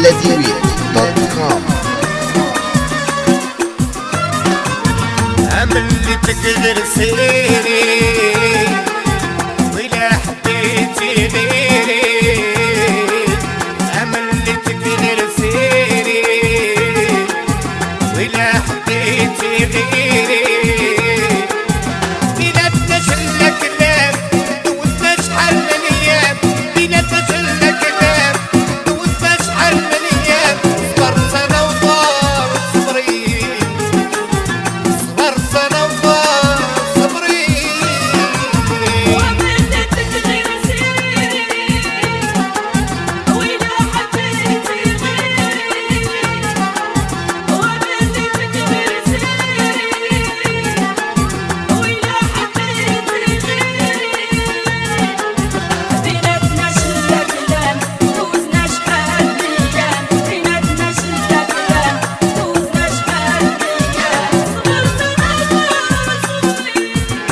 www.djladivit.com. عمل اللي تقدر سيري ولا حبيتي غيري، عمل اللي تقدر سيري ولا حبيتي غيري. بيناتنا شلة كلام دوزنا شحال من ايام، بيناتنا شلة كلام دوزنا شحال من ايام. صبرت انا وطار صبري، صبرت انا وطار صبري. وبدت تغير سيري ولا حبيتي غيري، وبدت تغير سيري ولا حبيتي غيري. بيناتنا شلة كلام دوزنا شحال من ايام، بيناتنا شلة كلام دوزنا شحال من ايام. صبرت انا وطار صبري،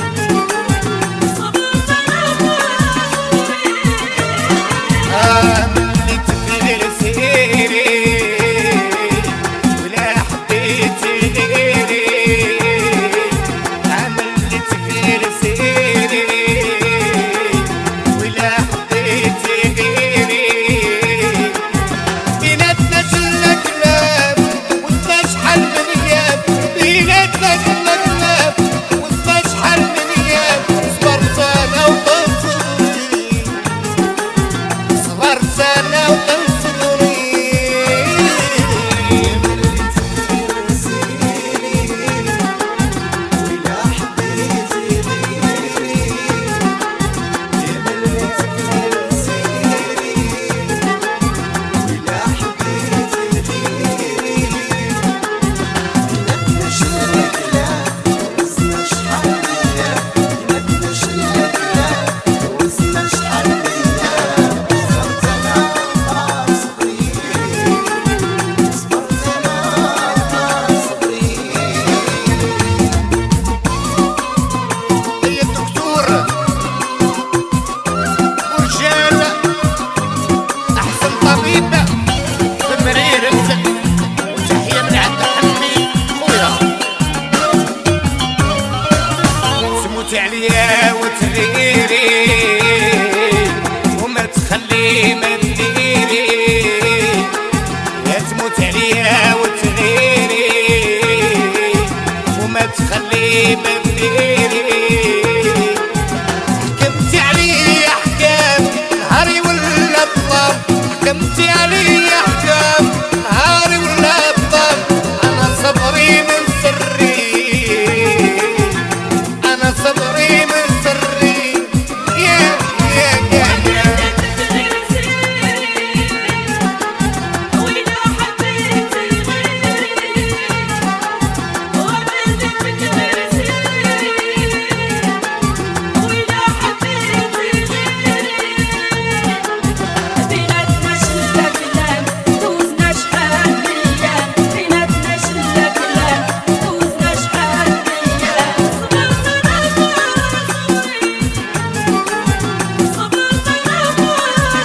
صبرت انا وطار صبري. اللي تقدر سيري ولا حبيتي غيري، عمل اللي تقدر سيري ولا حبيتي غيري. بيناتنا شلة كلام دوزنا شحال من ايام، بيناتنا شلة كلام دوزنا شحال من ايام. صبرت انا وطنصبري، صبرت انا وطنصبري. هي الدكتور ورجال احسن طبيب في مريرة، وتحية من عند حمي خويا. تموت عليا وتغيري وما تخلي ما تديري، يا تموت عليا وتغيري وما تخلي ما تديري. حكمتي عليا احكام نهاري ولا الظلام، حكمتي عليا احكام نهاري ولا الظلام. انا صبري من سري، انا صبري من سري. يا يا يا يا تغير سيري ولا حبيتي غيري، وبدت تغير سيري ولا حبيتي غيري. بيناتنا شلة كلام دوزنا شحال من ايام، بيناتنا شلة كلام دوزنا شحال من ايام. صبرت انا وطار صبري، صبرت انا وطار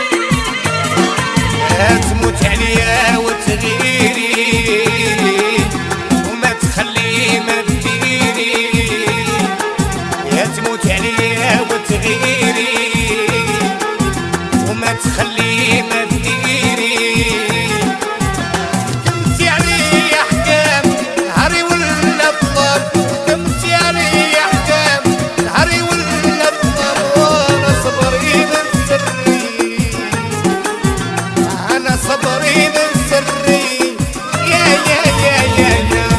صبري. تموت عليا وتغيري وما تخلي ما تديري، يا تموت عليا وتغيري وما تخلي ما تديري. حكمتي عليا احكام نهاري ولا الظلام، حكمتي عليا احكام نهاري ولا الظلام. وانا صبري من سري، أنا صبري من سري. يا يا يا يا يا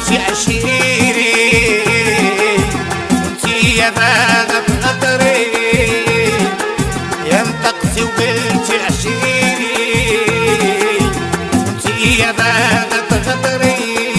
وقلتي عشيري وانتي يا باغا بغدري يا انطقتي وقلتي عشيري وانتي يا باغا بغدري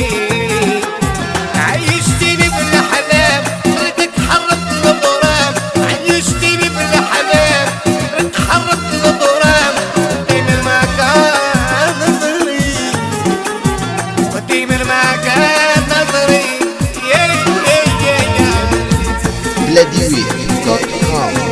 عيشتيني بالاحلام ريتك حرمت الغرام عيشتيني بالاحلام ريتك حرمت الغرام دايما ما كان نظري ودايما ما كان نظري Vladimir.com